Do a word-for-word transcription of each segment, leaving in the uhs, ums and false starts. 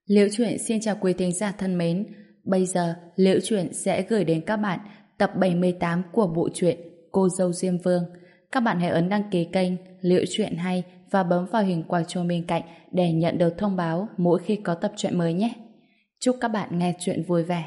Liễu Chuyện xin chào quý thính giả thân mến. Bây giờ Liễu Chuyện sẽ gửi đến các bạn tập bảy mươi tám của bộ truyện Cô dâu Diêm Vương. Các bạn hãy ấn đăng ký kênh Liễu Chuyện Hay và bấm vào hình quả chuông bên cạnh để nhận được thông báo mỗi khi có tập truyện mới nhé. Chúc các bạn nghe truyện vui vẻ.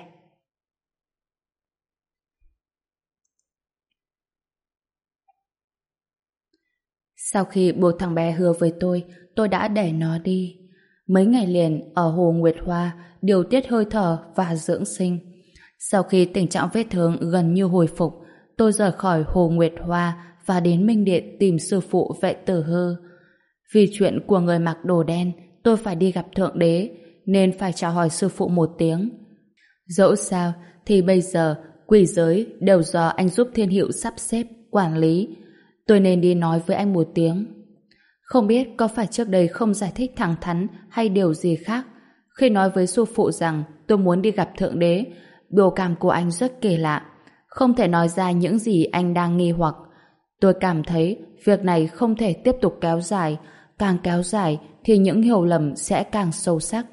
Sau khi buộc thằng bé hứa với tôi, tôi đã để nó đi. Mấy ngày liền ở Hồ Nguyệt Hoa điều tiết hơi thở và dưỡng sinh. Sau khi tình trạng vết thương gần như hồi phục, tôi rời khỏi Hồ Nguyệt Hoa và đến Minh Điện tìm sư phụ Vệ Tử Hư. Vì chuyện của người mặc đồ đen, tôi phải đi gặp Thượng Đế, nên phải chào hỏi sư phụ một tiếng. Dẫu sao thì bây giờ quỷ giới đều do anh giúp Thiên Hiệu sắp xếp, quản lý. Tôi nên đi nói với anh một tiếng. Không biết có phải trước đây không giải thích thẳng thắn hay điều gì khác. Khi nói với sư phụ rằng tôi muốn đi gặp Thượng Đế, biểu cảm của anh rất kỳ lạ. Không thể nói ra những gì anh đang nghi hoặc. Tôi cảm thấy việc này không thể tiếp tục kéo dài. Càng kéo dài thì những hiểu lầm sẽ càng sâu sắc.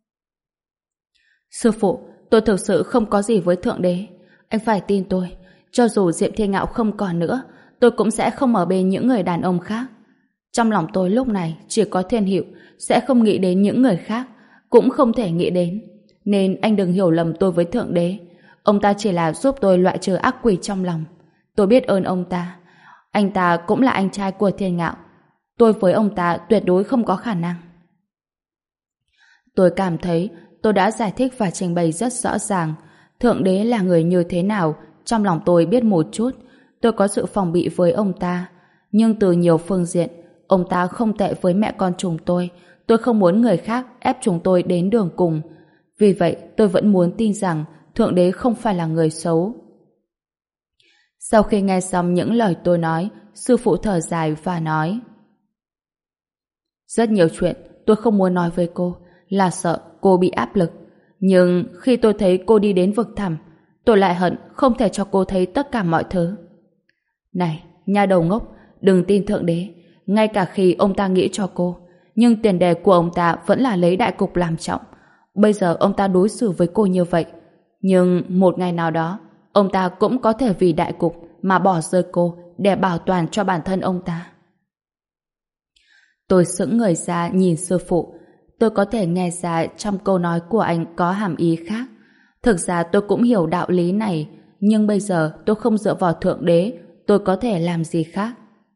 Sư phụ, tôi thực sự không có gì với Thượng Đế. Anh phải tin tôi. Cho dù Diệm Thiên Ngạo không còn nữa, tôi cũng sẽ không ở bên những người đàn ông khác. Trong lòng tôi lúc này chỉ có Thiên Hiệu, sẽ không nghĩ đến những người khác, cũng không thể nghĩ đến. Nên anh đừng hiểu lầm tôi với Thượng Đế. Ông ta chỉ là giúp tôi loại trừ ác quỷ trong lòng. Tôi biết ơn ông ta. Anh ta cũng là anh trai của Thiên Ngạo. Tôi với ông ta tuyệt đối không có khả năng. Tôi cảm thấy tôi đã giải thích và trình bày rất rõ ràng. Thượng Đế là người như thế nào, trong lòng tôi biết một chút. Tôi có sự phòng bị với ông ta. Nhưng từ nhiều phương diện, ông ta không tệ với mẹ con chúng tôi. Tôi không muốn người khác ép chúng tôi đến đường cùng. Vì vậy, tôi vẫn muốn tin rằng Thượng Đế không phải là người xấu. Sau khi nghe xong những lời tôi nói, sư phụ thở dài và nói: rất nhiều chuyện tôi không muốn nói với cô, là sợ cô bị áp lực. Nhưng khi tôi thấy cô đi đến vực thẳm, tôi lại hận không thể cho cô thấy tất cả mọi thứ. Này, nha đầu ngốc, đừng tin Thượng Đế. Ngay cả khi ông ta nghĩ cho cô, nhưng tiền đề của ông ta vẫn là lấy đại cục làm trọng. Bây giờ ông ta đối xử với cô như vậy, nhưng một ngày nào đó ông ta cũng có thể vì đại cục mà bỏ rơi cô để bảo toàn cho bản thân ông ta. Tôi sững người ra nhìn sư phụ. Tôi có thể nghe ra trong câu nói của anh có hàm ý khác. Thực ra tôi cũng hiểu đạo lý này, nhưng bây giờ tôi không dựa vào Thượng Đế, tôi có thể làm gì khác?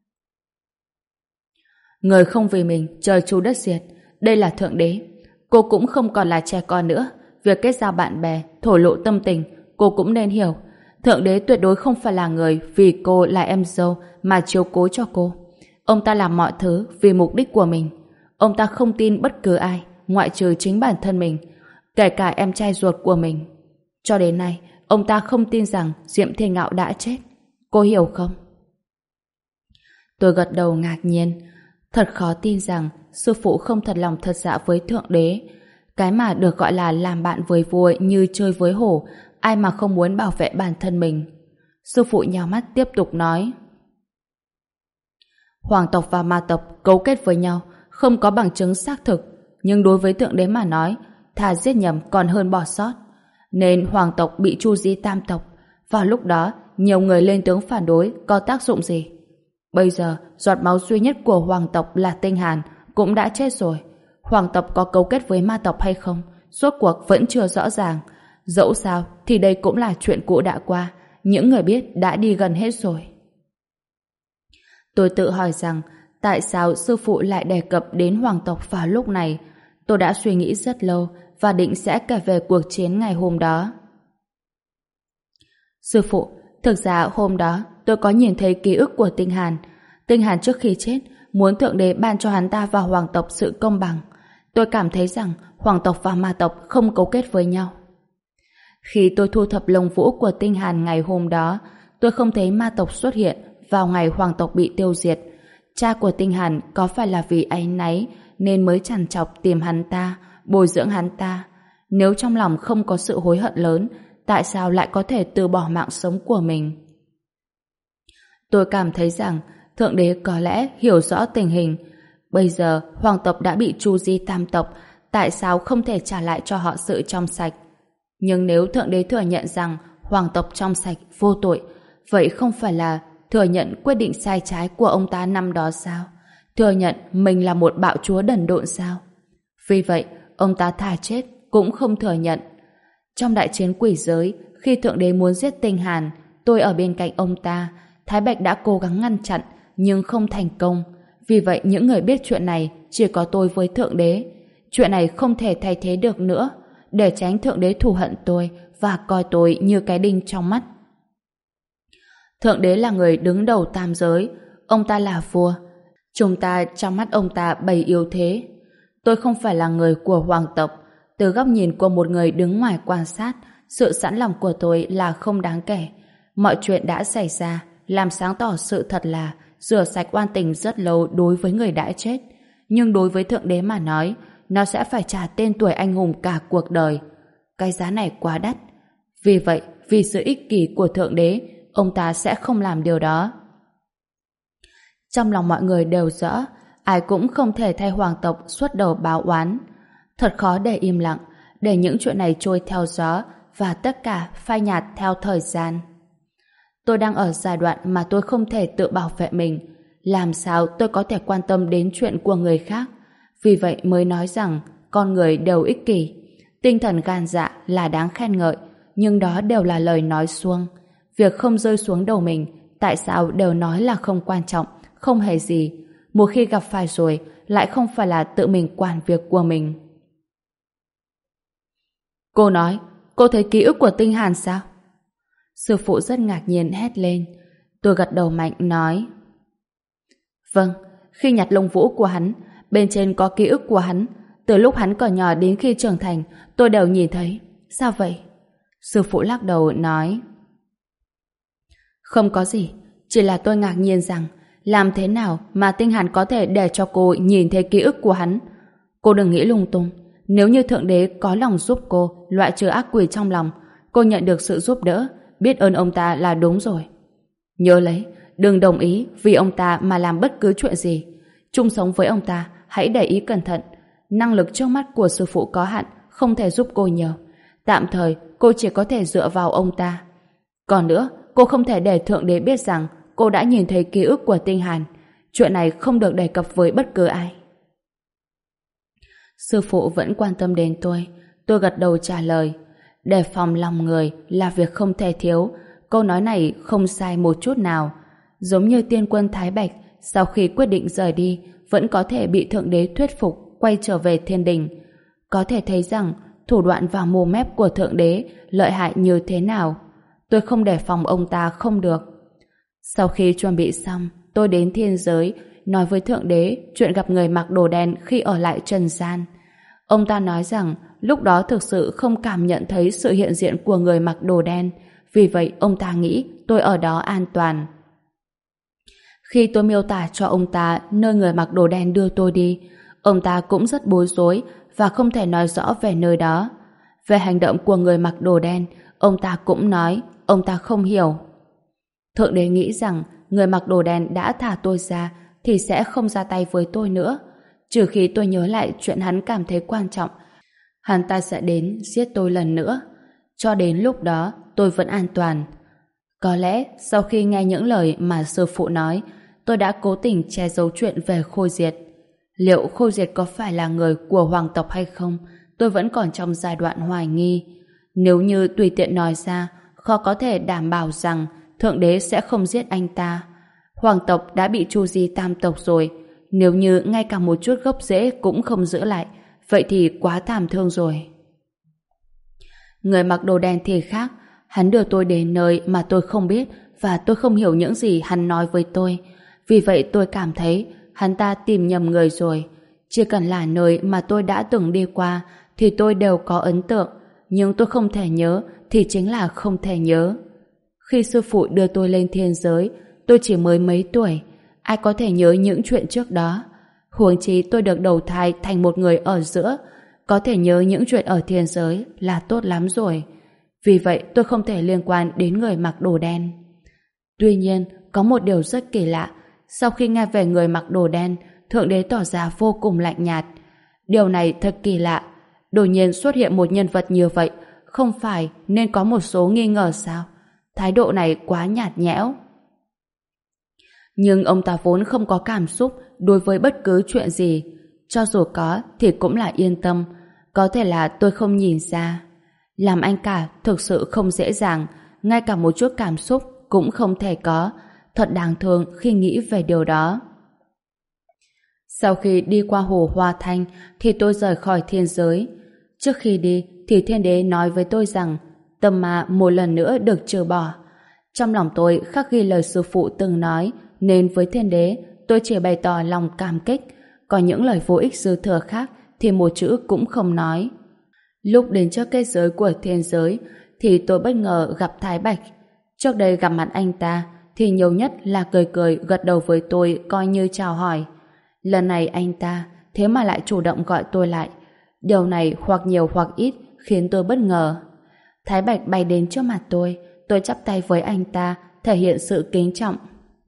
Người không vì mình trời chu đất diệt, đây là Thượng Đế. Cô cũng không còn là trẻ con nữa. Việc kết giao bạn bè, thổ lộ tâm tình, cô cũng nên hiểu. Thượng Đế tuyệt đối không phải là người vì cô là em dâu mà chiếu cố cho cô. Ông ta làm mọi thứ vì mục đích của mình. Ông ta không tin bất cứ ai ngoại trừ chính bản thân mình, kể cả em trai ruột của mình. Cho đến nay, ông ta không tin rằng Diệm Thiên Ngạo đã chết. Cô hiểu không? Tôi gật đầu ngạc nhiên. Thật khó tin rằng sư phụ không thật lòng thật dạ với Thượng Đế. Cái mà được gọi là làm bạn với vua như chơi với hổ, ai mà không muốn bảo vệ bản thân mình. Sư phụ nhào mắt tiếp tục nói: Hoàng tộc và ma tộc cấu kết với nhau, không có bằng chứng xác thực, nhưng đối với Thượng Đế mà nói, thà giết nhầm còn hơn bỏ sót. Nên hoàng tộc bị tru di tam tộc. Vào lúc đó, nhiều người lên tiếng phản đối có tác dụng gì? Bây giờ, giọt máu duy nhất của hoàng tộc là Tinh Hàn cũng đã chết rồi. Hoàng tộc có cấu kết với ma tộc hay không, rốt cuộc vẫn chưa rõ ràng. Dẫu sao thì đây cũng là chuyện cũ đã qua, những người biết đã đi gần hết rồi. Tôi tự hỏi rằng tại sao sư phụ lại đề cập đến hoàng tộc vào lúc này. Tôi đã suy nghĩ rất lâu và định sẽ kể về cuộc chiến ngày hôm đó. Sư phụ, thực ra hôm đó tôi có nhìn thấy ký ức của Tinh Hàn. Tinh Hàn trước khi chết muốn Thượng Đế ban cho hắn ta và hoàng tộc sự công bằng. Tôi cảm thấy rằng hoàng tộc và ma tộc không cấu kết với nhau. Khi tôi thu thập lông vũ của Tinh Hàn ngày hôm đó, tôi không thấy ma tộc xuất hiện vào ngày hoàng tộc bị tiêu diệt. Cha của Tinh Hàn có phải là vì áy náy nên mới trằn trọc tìm hắn ta, bồi dưỡng hắn ta? Nếu trong lòng không có sự hối hận lớn, tại sao lại có thể từ bỏ mạng sống của mình? Tôi cảm thấy rằng Thượng Đế có lẽ hiểu rõ tình hình. Bây giờ hoàng tộc đã bị tru di tam tộc, tại sao không thể trả lại cho họ sự trong sạch? Nhưng nếu Thượng Đế thừa nhận rằng hoàng tộc trong sạch, vô tội, vậy không phải là thừa nhận quyết định sai trái của ông ta năm đó sao? Thừa nhận mình là một bạo chúa đần độn sao? Vì vậy, ông ta thà chết cũng không thừa nhận. Trong đại chiến quỷ giới, khi Thượng Đế muốn giết Tinh Hàn, tôi ở bên cạnh ông ta. Thái Bạch đã cố gắng ngăn chặn, nhưng không thành công. Vì vậy, những người biết chuyện này chỉ có tôi với Thượng Đế. Chuyện này không thể thay thế được nữa, để tránh Thượng Đế thù hận tôi và coi tôi như cái đinh trong mắt. Thượng Đế là người đứng đầu tam giới, ông ta là vua. Chúng ta trong mắt ông ta bày yếu thế. Tôi không phải là người của hoàng tộc. Từ góc nhìn của một người đứng ngoài quan sát, sự sẵn lòng của tôi là không đáng kể. Mọi chuyện đã xảy ra, làm sáng tỏ sự thật là rửa sạch oan tình rất lâu đối với người đã chết. Nhưng đối với Thượng Đế mà nói, nó sẽ phải trả tên tuổi anh hùng cả cuộc đời. Cái giá này quá đắt. Vì vậy, vì sự ích kỷ của Thượng Đế, ông ta sẽ không làm điều đó. Trong lòng mọi người đều rõ, ai cũng không thể thay hoàng tộc xuất đầu báo oán. Thật khó để im lặng, để những chuyện này trôi theo gió và tất cả phai nhạt theo thời gian. Tôi đang ở giai đoạn mà tôi không thể tự bảo vệ mình. Làm sao tôi có thể quan tâm đến chuyện của người khác? Vì vậy mới nói rằng con người đều ích kỷ. Tinh thần gan dạ là đáng khen ngợi, nhưng đó đều là lời nói suông. Việc không rơi xuống đầu mình, tại sao đều nói là không quan trọng, không hề gì. Một khi gặp phải rồi, lại không phải là tự mình quản việc của mình. Cô nói, cô thấy ký ức của Tinh Hàn sao? Sư phụ rất ngạc nhiên hét lên. Tôi gật đầu mạnh nói, vâng, khi nhặt lông vũ của hắn, bên trên có ký ức của hắn. Từ lúc hắn còn nhỏ đến khi trưởng thành, tôi đều nhìn thấy. Sao vậy? Sư phụ lắc đầu nói, không có gì, chỉ là tôi ngạc nhiên rằng làm thế nào mà Tinh Hàn có thể để cho cô nhìn thấy ký ức của hắn. Cô đừng nghĩ lung tung. Nếu như Thượng Đế có lòng giúp cô loại trừ ác quỷ trong lòng, cô nhận được sự giúp đỡ, biết ơn ông ta là đúng rồi. Nhớ lấy, đừng đồng ý vì ông ta mà làm bất cứ chuyện gì. Chung sống với ông ta, hãy để ý cẩn thận. Năng lực trước mắt của sư phụ có hạn, không thể giúp cô nhiều. Tạm thời, cô chỉ có thể dựa vào ông ta. Còn nữa, cô không thể để Thượng Đế biết rằng cô đã nhìn thấy ký ức của Tinh Hàn. Chuyện này không được đề cập với bất cứ ai. Sư phụ vẫn quan tâm đến tôi. Tôi gật đầu trả lời. Đề phòng lòng người là việc không thể thiếu. Câu nói này không sai một chút nào. Giống như tiên quân Thái Bạch, sau khi quyết định rời đi, vẫn có thể bị Thượng Đế thuyết phục quay trở về thiên đình. Có thể thấy rằng thủ đoạn và mồm mép của Thượng Đế lợi hại như thế nào. Tôi không đề phòng ông ta không được. Sau khi chuẩn bị xong, tôi đến thiên giới, nói với Thượng Đế chuyện gặp người mặc đồ đen khi ở lại trần gian. Ông ta nói rằng lúc đó thực sự không cảm nhận thấy sự hiện diện của người mặc đồ đen, vì vậy ông ta nghĩ tôi ở đó an toàn. Khi tôi miêu tả cho ông ta nơi người mặc đồ đen đưa tôi đi, ông ta cũng rất bối rối và không thể nói rõ về nơi đó. Về hành động của người mặc đồ đen, ông ta cũng nói ông ta không hiểu. Thượng Đế nghĩ rằng người mặc đồ đen đã thả tôi ra thì sẽ không ra tay với tôi nữa. Trừ khi tôi nhớ lại chuyện hắn cảm thấy quan trọng, hắn ta sẽ đến giết tôi lần nữa. Cho đến lúc đó, tôi vẫn an toàn. Có lẽ sau khi nghe những lời mà sư phụ nói, tôi đã cố tình che giấu chuyện về Khôi Diệt. Liệu Khôi Diệt có phải là người của hoàng tộc hay không, tôi vẫn còn trong giai đoạn hoài nghi. Nếu như tùy tiện nói ra, khó có thể đảm bảo rằng Thượng Đế sẽ không giết anh ta. Hoàng tộc đã bị tru di tam tộc rồi. Nếu như ngay cả một chút gốc rễ cũng không giữ lại, vậy thì quá thảm thương rồi. Người mặc đồ đen thì khác. Hắn đưa tôi đến nơi mà tôi không biết và tôi không hiểu những gì hắn nói với tôi. Vì vậy tôi cảm thấy hắn ta tìm nhầm người rồi. Chỉ cần là nơi mà tôi đã từng đi qua thì tôi đều có ấn tượng, nhưng tôi không thể nhớ thì chính là không thể nhớ. Khi sư phụ đưa tôi lên thiên giới, tôi chỉ mới mấy tuổi. Ai có thể nhớ những chuyện trước đó? Huống chi tôi được đầu thai thành một người ở giữa, có thể nhớ những chuyện ở thiên giới là tốt lắm rồi. Vì vậy tôi không thể liên quan đến người mặc đồ đen. Tuy nhiên, có một điều rất kỳ lạ. Sau khi nghe về người mặc đồ đen, Thượng Đế tỏ ra vô cùng lạnh nhạt. Điều này thật kỳ lạ. Đột nhiên xuất hiện một nhân vật như vậy, không phải nên có một số nghi ngờ sao? Thái độ này quá nhạt nhẽo. Nhưng ông ta vốn không có cảm xúc đối với bất cứ chuyện gì. Cho dù có thì cũng là yên tâm. Có thể là tôi không nhìn ra. Làm anh cả thực sự không dễ dàng, ngay cả một chút cảm xúc cũng không thể có. Thật đáng thương khi nghĩ về điều đó. Sau khi đi qua hồ Hoa Thanh thì tôi rời khỏi thiên giới. Trước khi đi thì thiên đế nói với tôi rằng tâm ma một lần nữa được trừ bỏ. Trong lòng tôi khắc ghi lời sư phụ từng nói, nên với thiên đế tôi chỉ bày tỏ lòng cảm kích, còn những lời vô ích dư thừa khác thì một chữ cũng không nói. Lúc đến trước kết giới của thiên giới thì tôi bất ngờ gặp Thái Bạch. Trước đây gặp mặt anh ta thì nhiều nhất là cười cười gật đầu với tôi coi như chào hỏi. Lần này anh ta thế mà lại chủ động gọi tôi lại. Điều này hoặc nhiều hoặc ít khiến tôi bất ngờ. Thái Bạch bay đến trước mặt tôi, tôi chắp tay với anh ta, thể hiện sự kính trọng.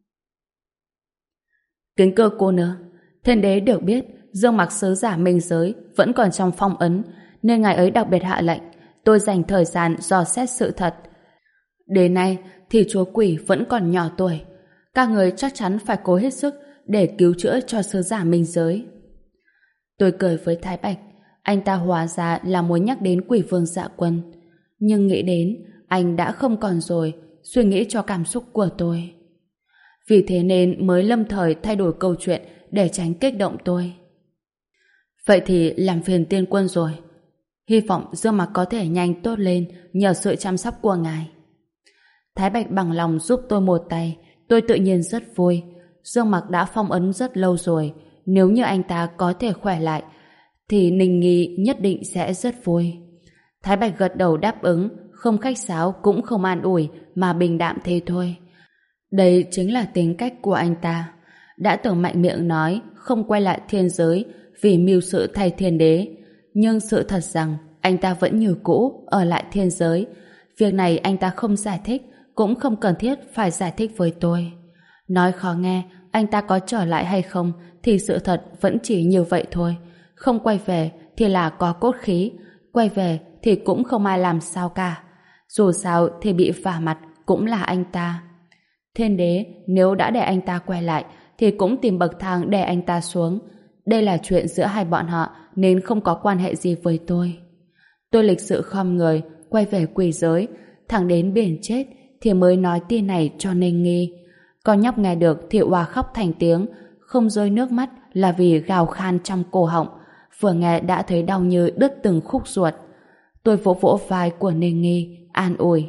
Kính cơ cô nương, thiên đế được biết Dương Mặc sứ giả minh giới vẫn còn trong phong ấn, nên ngài ấy đặc biệt hạ lệnh tôi dành thời gian dò xét sự thật. Đến nay thì chúa quỷ vẫn còn nhỏ tuổi, các người chắc chắn phải cố hết sức để cứu chữa cho sứ giả minh giới. Tôi cười với Thái Bạch, anh ta hóa ra là muốn nhắc đến Quỷ Vương Dạ Quân, nhưng nghĩ đến anh đã không còn rồi, suy nghĩ cho cảm xúc của tôi. Vì thế nên mới lâm thời thay đổi câu chuyện để tránh kích động tôi. Vậy thì làm phiền tiên quân rồi. Hy vọng Dương Mặc có thể nhanh tốt lên nhờ sự chăm sóc của ngài. Thái Bạch bằng lòng giúp tôi một tay, tôi tự nhiên rất vui. Dương Mặc đã phong ấn rất lâu rồi, nếu như anh ta có thể khỏe lại thì Ninh Nghi nhất định sẽ rất vui. Thái Bạch gật đầu đáp ứng, không khách sáo cũng không an ủi mà bình đạm thế thôi. Đây chính là tính cách của anh ta. Đã từng mạnh miệng nói không quay lại thiên giới vì mưu sự thay thiên đế, nhưng sự thật rằng anh ta vẫn như cũ ở lại thiên giới. Việc này anh ta không giải thích, cũng không cần thiết phải giải thích với tôi. Nói khó nghe, anh ta có trở lại hay không thì sự thật vẫn chỉ như vậy thôi. Không quay về thì là có cốt khí, quay về thì cũng không ai làm sao cả. Dù sao thì bị vả mặt cũng là anh ta. Thiên đế nếu đã để anh ta quay lại thì cũng tìm bậc thang để anh ta xuống. Đây là chuyện giữa hai bọn họ nên không có quan hệ gì với tôi. Tôi lịch sự khom người quay về quỷ giới, thẳng đến biển chết thì mới nói tin này cho Ninh Nghi. Con nhóc nghe được thì òa khóc thành tiếng, không rơi nước mắt là vì gào khan trong cổ họng, vừa nghe đã thấy đau như đứt từng khúc ruột. Tôi vỗ vỗ vai của Ninh Nghi, an ủi.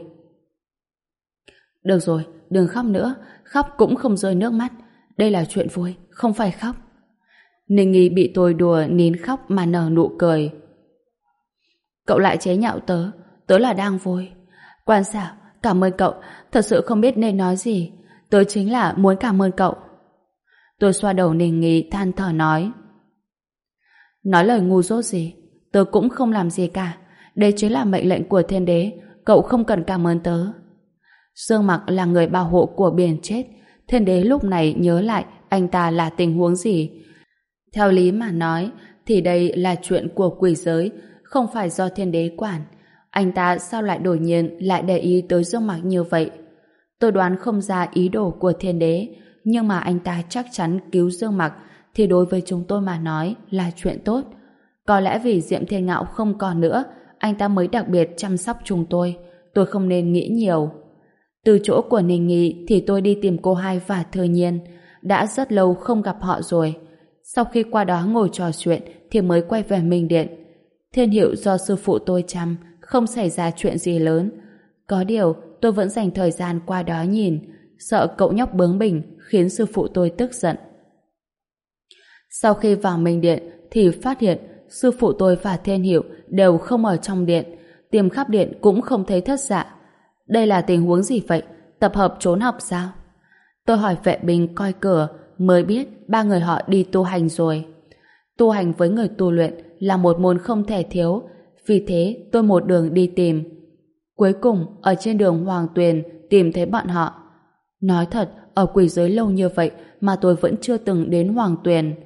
Được rồi, đừng khóc nữa, khóc cũng không rơi nước mắt. Đây là chuyện vui, không phải khóc. Ninh Nghi bị tôi đùa nín khóc mà nở nụ cười. Cậu lại chế nhạo tớ, tớ là đang vui. Quan xảo, cảm ơn cậu, thật sự không biết nên nói gì. Tớ chính là muốn cảm ơn cậu. Tôi xoa đầu Ninh Nghi than thở nói. Nói lời ngu dốt gì, tớ cũng không làm gì cả. Đây chính là mệnh lệnh của thiên đế, cậu không cần cảm ơn tớ. Dương Mặc là người bảo hộ của biển chết. Thiên đế lúc này nhớ lại anh ta là tình huống gì. Theo lý mà nói thì đây là chuyện của quỷ giới, không phải do thiên đế quản. Anh ta sao lại đột nhiên lại để ý tới Dương Mặc như vậy? Tôi đoán không ra ý đồ của thiên đế, nhưng mà anh ta chắc chắn cứu Dương Mặc thì đối với chúng tôi mà nói là chuyện tốt. Có lẽ vì Diệm Thiên Ngạo không còn nữa, anh ta mới đặc biệt chăm sóc chúng tôi. Tôi không nên nghĩ nhiều. Từ chỗ của Ninh Nghi thì tôi đi tìm cô Hai và Thừa Nhiên. Đã rất lâu không gặp họ rồi. Sau khi qua đó ngồi trò chuyện thì mới quay về Minh Điện. Thiên hiệu do sư phụ tôi chăm, không xảy ra chuyện gì lớn. Có điều tôi vẫn dành thời gian qua đó nhìn, sợ cậu nhóc bướng bỉnh khiến sư phụ tôi tức giận. Sau khi vào Minh Điện thì phát hiện sư phụ tôi và Thiên hiệu đều không ở trong điện, tìm khắp điện cũng không thấy thất dạ. Đây là tình huống gì vậy? Tập hợp trốn học sao? Tôi hỏi vệ binh coi cửa mới biết ba người họ đi tu hành rồi. Tu hành với người tu luyện là một môn không thể thiếu, vì thế tôi một đường đi tìm. Cuối cùng ở trên đường Hoàng Tuyền tìm thấy bọn họ. Nói thật, ở quỷ giới lâu như vậy mà tôi vẫn chưa từng đến Hoàng Tuyền.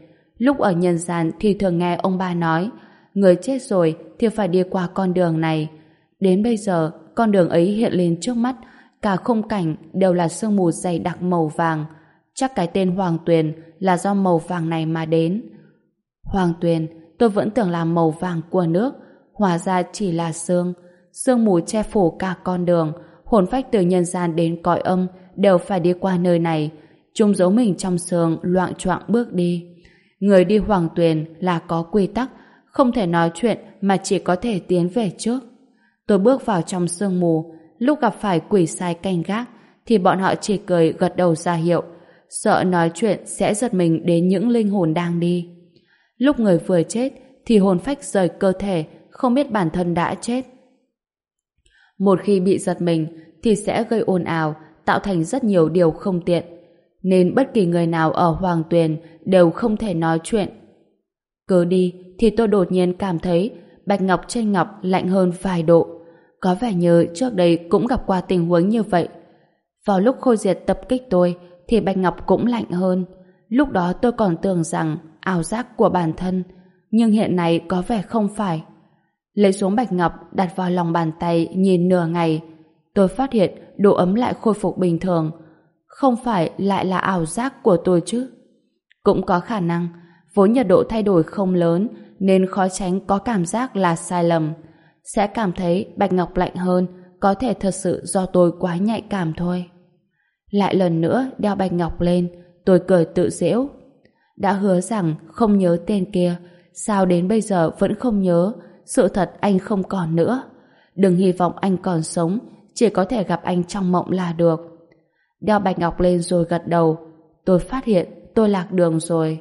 Lúc ở nhân gian thì thường nghe ông bà nói, người chết rồi thì phải đi qua con đường này. Đến bây giờ, con đường ấy hiện lên trước mắt, cả khung cảnh đều là sương mù dày đặc màu vàng. Chắc cái tên Hoàng Tuyền là do màu vàng này mà đến. Hoàng Tuyền, tôi vẫn tưởng là màu vàng của nước, hóa ra chỉ là sương. Sương mù che phủ cả con đường, hồn phách từ nhân gian đến cõi âm đều phải đi qua nơi này. Chúng giấu mình trong sương, loạng choạng bước đi. Người đi Hoàng Tuyền là có quy tắc, không thể nói chuyện mà chỉ có thể tiến về trước. Tôi bước vào trong sương mù, lúc gặp phải quỷ sai canh gác thì bọn họ chỉ cười gật đầu ra hiệu, sợ nói chuyện sẽ giật mình đến những linh hồn đang đi. Lúc người vừa chết thì hồn phách rời cơ thể, không biết bản thân đã chết. Một khi bị giật mình thì sẽ gây ồn ào, tạo thành rất nhiều điều không tiện, nên bất kỳ người nào ở Hoàng Tuyền đều không thể nói chuyện. Cứ đi thì tôi đột nhiên cảm thấy bạch ngọc trên ngọc lạnh hơn vài độ. Có vẻ như trước đây cũng gặp qua tình huống như vậy. Vào lúc Khôi Diệt tập kích tôi thì bạch ngọc cũng lạnh hơn. Lúc đó tôi còn tưởng rằng ảo giác của bản thân, nhưng hiện nay có vẻ không phải. Lấy xuống bạch ngọc đặt vào lòng bàn tay nhìn nửa ngày, tôi phát hiện độ ấm lại khôi phục bình thường. Không phải lại là ảo giác của tôi chứ? Cũng có khả năng, vốn nhiệt độ thay đổi không lớn nên khó tránh có cảm giác là sai lầm. Sẽ cảm thấy bạch ngọc lạnh hơn, có thể thật sự do tôi quá nhạy cảm thôi. Lại lần nữa đeo bạch ngọc lên, tôi cười tự giễu. Đã hứa rằng không nhớ tên kia, sao đến bây giờ vẫn không nhớ? Sự thật anh không còn nữa. Đừng hy vọng anh còn sống, chỉ có thể gặp anh trong mộng là được. Đeo bạch ngọc lên rồi gật đầu. Tôi phát hiện tôi lạc đường rồi.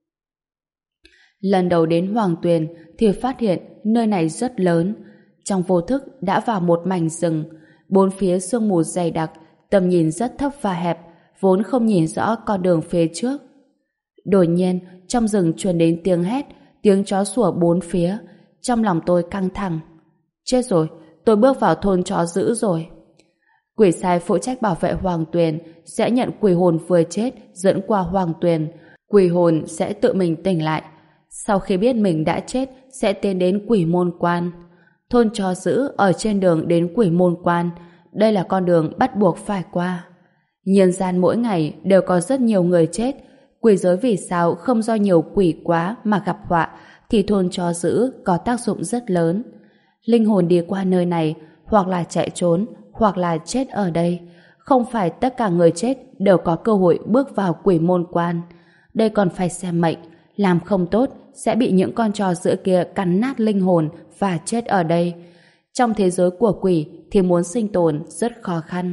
Lần đầu đến Hoàng Tuyền thì phát hiện nơi này rất lớn. Trong vô thức đã vào một mảnh rừng, bốn phía sương mù dày đặc, tầm nhìn rất thấp và hẹp, vốn không nhìn rõ con đường phía trước. Đột nhiên trong rừng truyền đến tiếng hét, tiếng chó sủa bốn phía. Trong lòng tôi căng thẳng. Chết rồi, tôi bước vào thôn chó dữ rồi. Quỷ sai phụ trách bảo vệ Hoàng Tuyền sẽ nhận quỷ hồn vừa chết dẫn qua Hoàng Tuyền. Quỷ hồn sẽ tự mình tỉnh lại. Sau khi biết mình đã chết sẽ tiến đến quỷ môn quan. Thôn chó dữ ở trên đường đến quỷ môn quan. Đây là con đường bắt buộc phải qua. Nhân gian mỗi ngày đều có rất nhiều người chết. Quỷ giới vì sao không do nhiều quỷ quá mà gặp họa, thì thôn chó dữ có tác dụng rất lớn. Linh hồn đi qua nơi này hoặc là chạy trốn hoặc là chết ở đây. Không phải tất cả người chết đều có cơ hội bước vào quỷ môn quan. Đây còn phải xem mệnh. Làm không tốt sẽ bị những con chó dữ kia cắn nát linh hồn và chết ở đây. Trong thế giới của quỷ thì muốn sinh tồn rất khó khăn.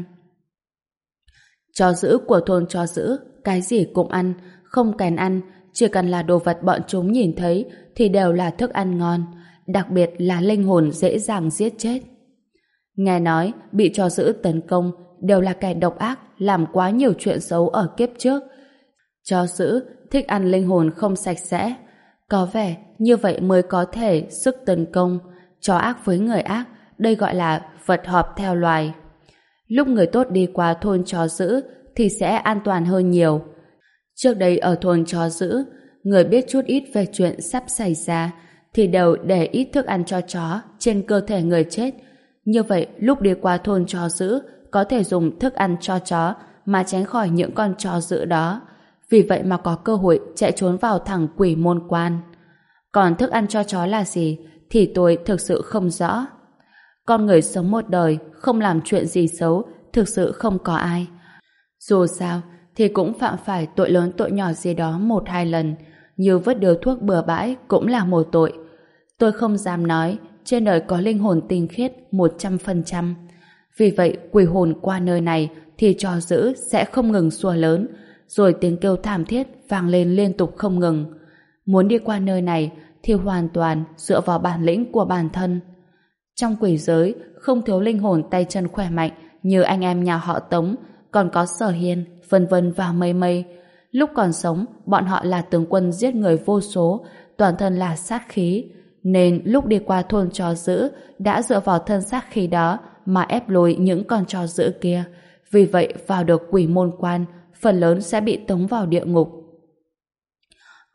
Chó dữ của thôn chó dữ cái gì cũng ăn, không kén ăn, chỉ cần là đồ vật bọn chúng nhìn thấy thì đều là thức ăn ngon, đặc biệt là linh hồn dễ dàng giết chết. Nghe nói bị chó dữ tấn công đều là kẻ độc ác, làm quá nhiều chuyện xấu ở kiếp trước. Chó dữ thích ăn linh hồn không sạch sẽ, có vẻ như vậy mới có thể sức tấn công. Chó ác với người ác, đây gọi là vật họp theo loài. Lúc người tốt đi qua thôn chó dữ thì sẽ an toàn hơn nhiều. Trước đây ở thôn chó dữ, người biết chút ít về chuyện sắp xảy ra thì đều để ít thức ăn cho chó trên cơ thể người chết. Như vậy lúc đi qua thôn chó dữ có thể dùng thức ăn cho chó mà tránh khỏi những con chó dữ đó. Vì vậy mà có cơ hội chạy trốn vào thẳng quỷ môn quan. Còn thức ăn cho chó là gì thì tôi thực sự không rõ. Con người sống một đời không làm chuyện gì xấu thực sự không có ai. Dù sao thì cũng phạm phải tội lớn tội nhỏ gì đó một hai lần, như vứt điếu thuốc bừa bãi cũng là một tội. Tôi không dám nói trên đời có linh hồn tinh khiết một trăm phần trăm. Vì vậy quỷ hồn qua nơi này thì trò dữ sẽ không ngừng sủa lớn, rồi tiếng kêu thảm thiết vang lên liên tục không ngừng. Muốn đi qua nơi này thì hoàn toàn dựa vào bản lĩnh của bản thân. Trong quỷ giới không thiếu linh hồn tay chân khỏe mạnh như anh em nhà họ Tống, còn có Sở Hiên, vân vân và mây mây. Lúc còn sống, bọn họ là tướng quân giết người vô số, toàn thân là sát khí, nên lúc đi qua thôn chó dữ đã dựa vào thân sát khí đó mà ép lùi những con chó dữ kia. Vì vậy vào được quỷ môn quan, phần lớn sẽ bị tống vào địa ngục.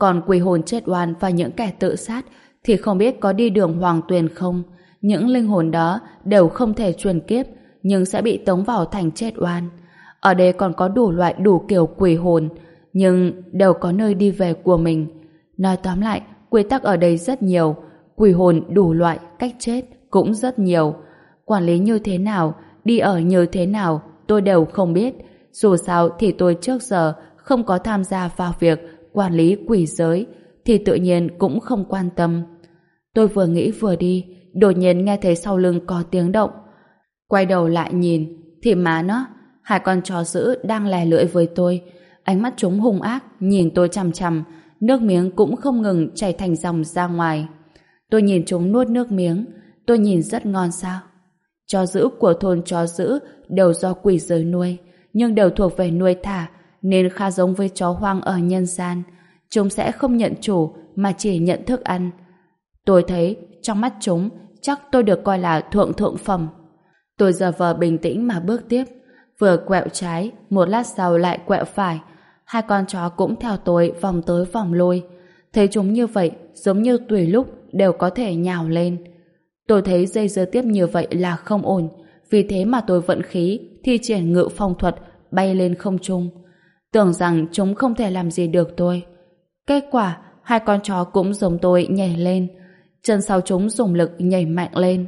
Còn quỷ hồn chết oan và những kẻ tự sát thì không biết có đi đường hoàng tuyền không. Những linh hồn đó đều không thể chuyển kiếp, nhưng sẽ bị tống vào thành chết oan. Ở đây còn có đủ loại đủ kiểu quỷ hồn, nhưng đều có nơi đi về của mình. Nói tóm lại, quy tắc ở đây rất nhiều, quỷ hồn đủ loại, cách chết cũng rất nhiều. Quản lý như thế nào, đi ở như thế nào, tôi đều không biết. Dù sao thì tôi trước giờ không có tham gia vào việc quản lý quỷ giới, thì tự nhiên cũng không quan tâm. Tôi vừa nghĩ vừa đi, đột nhiên nghe thấy sau lưng có tiếng động. Quay đầu lại nhìn, thì má nó, hai con chó dữ đang lè lưỡi với tôi. Ánh mắt chúng hung ác, nhìn tôi chằm chằm, nước miếng cũng không ngừng chảy thành dòng ra ngoài. Tôi nhìn chúng nuốt nước miếng, tôi nhìn rất ngon sao. Chó dữ của thôn chó dữ đều do quỷ giới nuôi, nhưng đều thuộc về nuôi thả, nên khá giống với chó hoang ở nhân gian. Chúng sẽ không nhận chủ, mà chỉ nhận thức ăn. Tôi thấy, trong mắt chúng, chắc tôi được coi là thượng thượng phẩm. Tôi giờ vờ bình tĩnh mà bước tiếp. Vừa quẹo trái, một lát sau lại quẹo phải. Hai con chó cũng theo tôi vòng tới vòng lui. Thấy chúng như vậy, giống như tùy lúc đều có thể nhào lên. Tôi thấy dây dưa tiếp như vậy là không ổn. Vì thế mà tôi vận khí, thi triển ngự phong thuật, bay lên không trung. Tưởng rằng chúng không thể làm gì được tôi. Kết quả, hai con chó cũng giống tôi nhảy lên. Chân sau chúng dùng lực nhảy mạnh lên.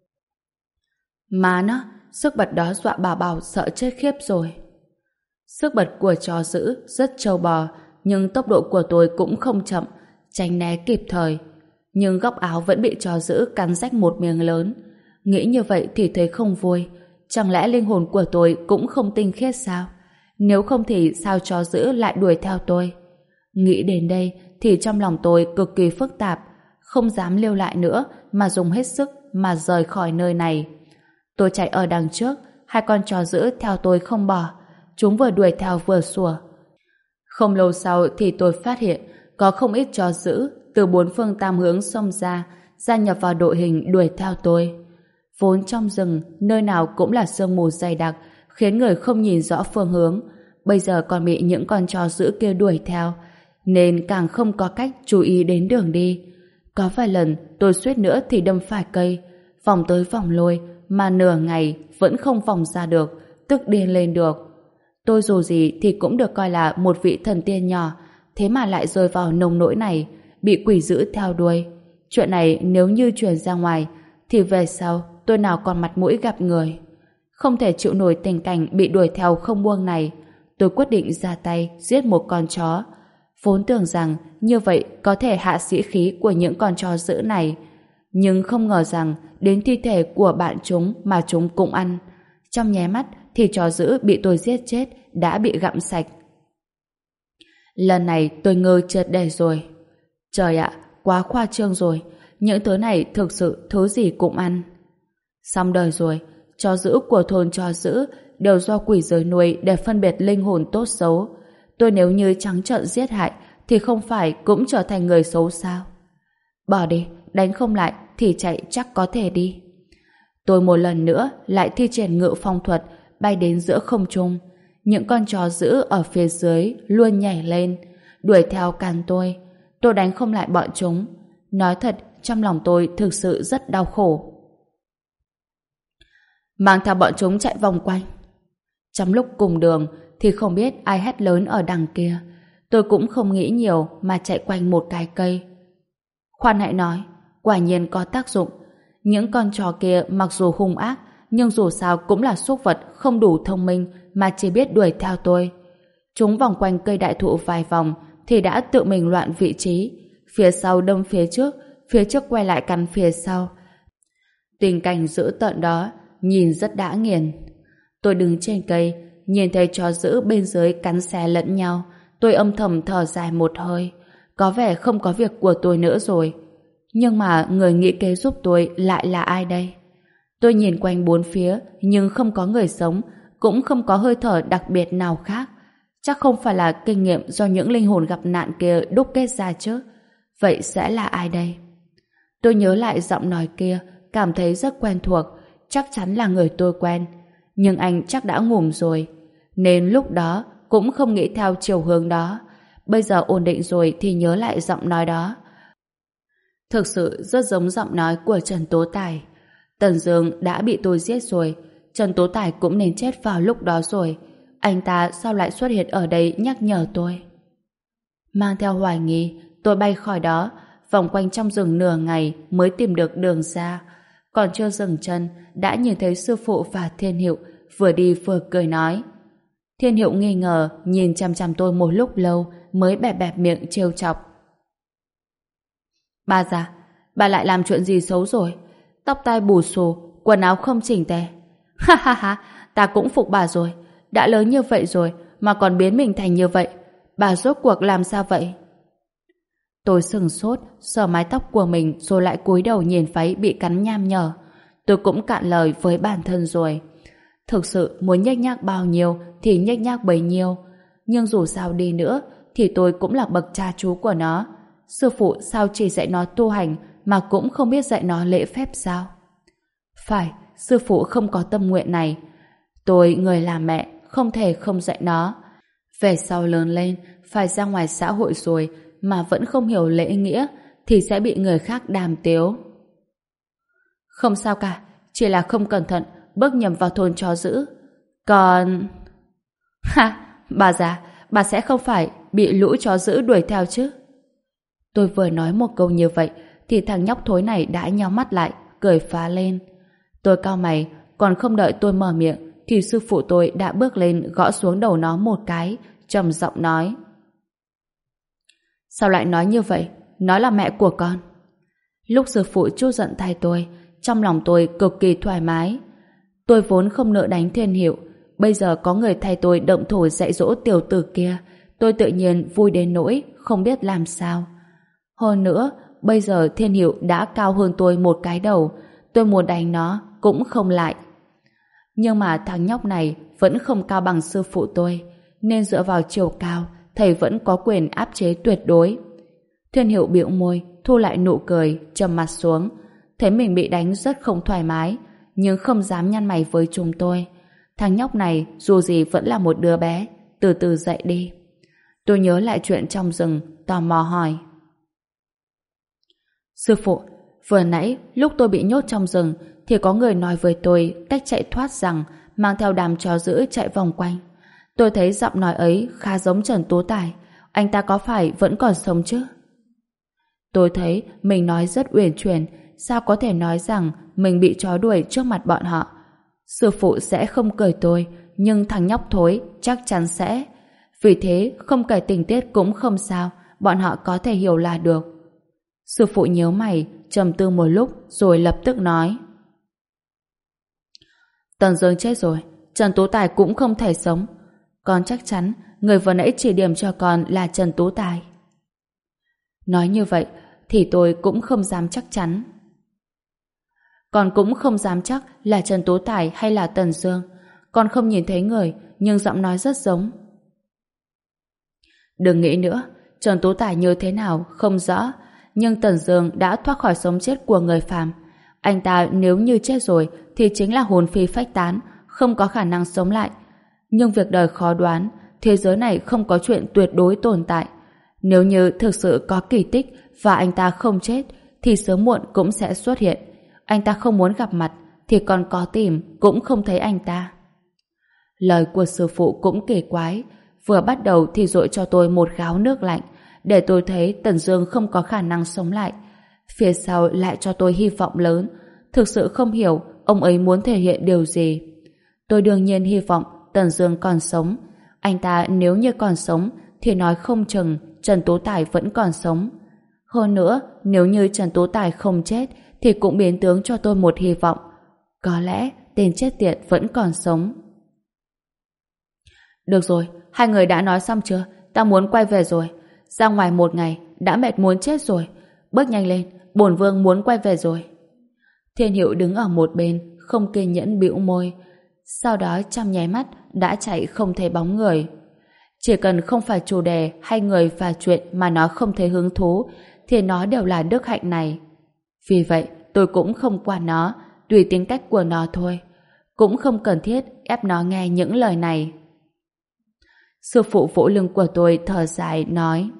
Má nó, sức bật đó dọa bà Bảo sợ chết khiếp rồi. Sức bật của chó dữ rất trâu bò, nhưng tốc độ của tôi cũng không chậm, tránh né kịp thời. Nhưng góc áo vẫn bị chó dữ cắn rách một miếng lớn. Nghĩ như vậy thì thấy không vui. Chẳng lẽ linh hồn của tôi cũng không tinh khiết sao? Nếu không thì sao chó dữ lại đuổi theo tôi? Nghĩ đến đây thì trong lòng tôi cực kỳ phức tạp, không dám lưu lại nữa mà dùng hết sức mà rời khỏi nơi này. Tôi chạy ở đằng trước, hai con chó dữ theo tôi không bỏ. Chúng vừa đuổi theo vừa sủa. Không lâu sau thì tôi phát hiện có không ít chó dữ từ bốn phương tám hướng xông ra, gia nhập vào đội hình đuổi theo tôi. Vốn trong rừng, nơi nào cũng là sương mù dày đặc, khiến người không nhìn rõ phương hướng. Bây giờ còn bị những con chó dữ kia đuổi theo, nên càng không có cách chú ý đến đường đi. Có vài lần tôi suýt nữa thì đâm phải cây, vòng tới vòng lui, mà nửa ngày vẫn không vòng ra được, tức điên lên được. Tôi dù gì thì cũng được coi là một vị thần tiên nhỏ, thế mà lại rơi vào nông nỗi này, bị quỷ dữ theo đuôi. Chuyện này nếu như truyền ra ngoài, thì về sau tôi nào còn mặt mũi gặp người. Không thể chịu nổi tình cảnh bị đuổi theo không buông này, tôi quyết định ra tay giết một con chó. Vốn tưởng rằng như vậy có thể hạ sĩ khí của những con chó dữ này, nhưng không ngờ rằng đến thi thể của bạn chúng mà chúng cũng ăn. Trong nháy mắt thì chó dữ bị tôi giết chết đã bị gặm sạch. Lần này tôi ngơ triệt để rồi. Trời ạ, quá khoa trương rồi. Những thứ này thực sự thứ gì cũng ăn. Xong đời rồi, chó dữ của thôn chó dữ đều do quỷ giới nuôi để phân biệt linh hồn tốt xấu. Tôi nếu như trắng trợn giết hại thì không phải cũng trở thành người xấu sao? Bỏ đi, đánh không lại thì chạy chắc có thể đi. Tôi một lần nữa lại thi triển ngự phong thuật, bay đến giữa không trung. Những con chó dữ ở phía dưới luôn nhảy lên, đuổi theo càn tôi. Tôi đánh không lại bọn chúng. Nói thật, trong lòng tôi thực sự rất đau khổ. Mang theo bọn chúng chạy vòng quanh. Trong lúc cùng đường thì không biết ai hét lớn ở đằng kia. Tôi cũng không nghĩ nhiều mà chạy quanh một cái cây. Khoan hãy nói, quả nhiên có tác dụng. Những con chó kia mặc dù hung ác, nhưng dù sao cũng là súc vật không đủ thông minh mà chỉ biết đuổi theo tôi. Chúng vòng quanh cây đại thụ vài vòng thì đã tự mình loạn vị trí. Phía sau đâm phía trước, phía trước quay lại cắn phía sau. Tình cảnh dữ tợn đó nhìn rất đã nghiền. Tôi đứng trên cây, nhìn thấy chó dữ bên dưới cắn xé lẫn nhau. Tôi âm thầm thở dài một hơi. Có vẻ không có việc của tôi nữa rồi. Nhưng mà người nghĩ kế giúp tôi lại là ai đây? Tôi nhìn quanh bốn phía nhưng không có người sống, cũng không có hơi thở đặc biệt nào khác. Chắc không phải là kinh nghiệm do những linh hồn gặp nạn kia đúc kết ra chứ. Vậy sẽ là ai đây? Tôi nhớ lại giọng nói kia, cảm thấy rất quen thuộc, chắc chắn là người tôi quen. Nhưng anh chắc đã ngủm rồi, nên lúc đó cũng không nghĩ theo chiều hướng đó. Bây giờ ổn định rồi thì nhớ lại giọng nói đó. Thực sự rất giống giọng nói của Trần Tố Tài. Tần Dương đã bị tôi giết rồi, Trần Tố Tài cũng nên chết vào lúc đó rồi. Anh ta sao lại xuất hiện ở đây nhắc nhở tôi? Mang theo hoài nghi, tôi bay khỏi đó, vòng quanh trong rừng nửa ngày mới tìm được đường ra. Còn chưa dừng chân, đã nhìn thấy sư phụ và Thiên Hiệu vừa đi vừa cười nói. Thiên Hiệu nghi ngờ nhìn chằm chằm tôi một lúc lâu mới bẹp bẹp miệng trêu chọc. Bà già, bà lại làm chuyện gì xấu rồi? Tóc tai bù xù, quần áo không chỉnh tề. Ha ha ha, ta cũng phục bà rồi. Đã lớn như vậy rồi mà còn biến mình thành như vậy. Bà rốt cuộc làm sao vậy? Tôi sừng sốt, sờ mái tóc của mình rồi lại cúi đầu nhìn váy bị cắn nham nhở. Tôi cũng cạn lời với bản thân rồi. Thực sự muốn nhếch nhác bao nhiêu thì nhếch nhác bấy nhiêu. Nhưng dù sao đi nữa thì tôi cũng là bậc cha chú của nó. Sư phụ sao chỉ dạy nó tu hành mà cũng không biết dạy nó lễ phép sao? Phải, sư phụ không có tâm nguyện này. Tôi, người làm mẹ, không thể không dạy nó. Về sau lớn lên, phải ra ngoài xã hội rồi mà vẫn không hiểu lễ nghĩa thì sẽ bị người khác đàm tiếu. Không sao cả, chỉ là không cẩn thận bước nhầm vào thôn chó dữ. Còn... Ha, bà già, bà sẽ không phải bị lũ chó dữ đuổi theo chứ? Tôi vừa nói một câu như vậy thì thằng nhóc thối này đã nhắm mắt lại, cười phá lên. Tôi cau mày, còn không đợi tôi mở miệng thì sư phụ tôi đã bước lên gõ xuống đầu nó một cái, trầm giọng nói. Sao lại nói như vậy? Nó là mẹ của con. Lúc sư phụ trút giận thay tôi, trong lòng tôi cực kỳ thoải mái. Tôi vốn không nỡ đánh Thiên Hiệu, bây giờ có người thay tôi động thủ dạy dỗ tiểu tử kia, tôi tự nhiên vui đến nỗi không biết làm sao. Hơn nữa, bây giờ Thiên Hiệu đã cao hơn tôi một cái đầu, tôi muốn đánh nó cũng không lại. Nhưng mà thằng nhóc này vẫn không cao bằng sư phụ tôi, nên dựa vào chiều cao, thầy vẫn có quyền áp chế tuyệt đối. Thiên Hiệu bĩu môi, thu lại nụ cười, trầm mặt xuống. Thấy mình bị đánh rất không thoải mái, nhưng không dám nhăn mày với chúng tôi. Thằng nhóc này dù gì vẫn là một đứa bé, từ từ dậy đi. Tôi nhớ lại chuyện trong rừng, tò mò hỏi. Sư phụ, vừa nãy lúc tôi bị nhốt trong rừng thì có người nói với tôi cách chạy thoát rằng mang theo đám chó dữ chạy vòng quanh. Tôi thấy giọng nói ấy khá giống Trần Tú Tài. Anh ta có phải vẫn còn sống chứ? Tôi thấy mình nói rất uyển chuyển, sao có thể nói rằng mình bị chó đuổi trước mặt bọn họ. Sư phụ sẽ không cười tôi, nhưng thằng nhóc thối chắc chắn sẽ. Vì thế không kể tình tiết cũng không sao, bọn họ có thể hiểu là được. Sư phụ nhíu mày, trầm tư một lúc rồi lập tức nói. Tần Dương chết rồi, Trần Tú Tài cũng không thể sống. Con chắc chắn người vừa nãy chỉ điểm cho con là Trần Tú Tài. Nói như vậy thì tôi cũng không dám chắc chắn. Con cũng không dám chắc là Trần Tú Tài hay là Tần Dương. Con không nhìn thấy người, nhưng giọng nói rất giống. Đừng nghĩ nữa, Trần Tú Tài như thế nào không rõ, nhưng Tần Dương đã thoát khỏi sống chết của người phàm. Anh ta nếu như chết rồi thì chính là hồn phi phách tán, không có khả năng sống lại. Nhưng việc đời khó đoán, thế giới này không có chuyện tuyệt đối tồn tại. Nếu như thực sự có kỳ tích và anh ta không chết thì sớm muộn cũng sẽ xuất hiện. Anh ta không muốn gặp mặt thì còn có tìm cũng không thấy anh ta. Lời của sư phụ cũng kỳ quái, vừa bắt đầu thì dội cho tôi một gáo nước lạnh để tôi thấy Tần Dương không có khả năng sống lại. Phía sau lại cho tôi hy vọng lớn, thực sự không hiểu ông ấy muốn thể hiện điều gì. Tôi đương nhiên hy vọng Tần Dương còn sống. Anh ta nếu như còn sống thì nói không chừng Trần Tú Tài vẫn còn sống. Hơn nữa, nếu như Trần Tú Tài không chết thì cũng biến tướng cho tôi một hy vọng. Có lẽ tên chết tiệt vẫn còn sống. Được rồi, hai người đã nói xong chưa? Ta muốn quay về rồi. Ra ngoài một ngày, đã mệt muốn chết rồi. Bước nhanh lên, bổn vương muốn quay về rồi. Thiên Hiệu đứng ở một bên, không kiên nhẫn bĩu môi. Sau đó trong nháy mắt đã chạy không thấy bóng người. Chỉ cần không phải chủ đề hay người và chuyện mà nó không thấy hứng thú thì nó đều là đức hạnh này. Vì vậy tôi cũng không quản nó, tùy tính cách của nó thôi. Cũng không cần thiết ép nó nghe những lời này. Sư phụ vỗ lưng của tôi thở dài nói: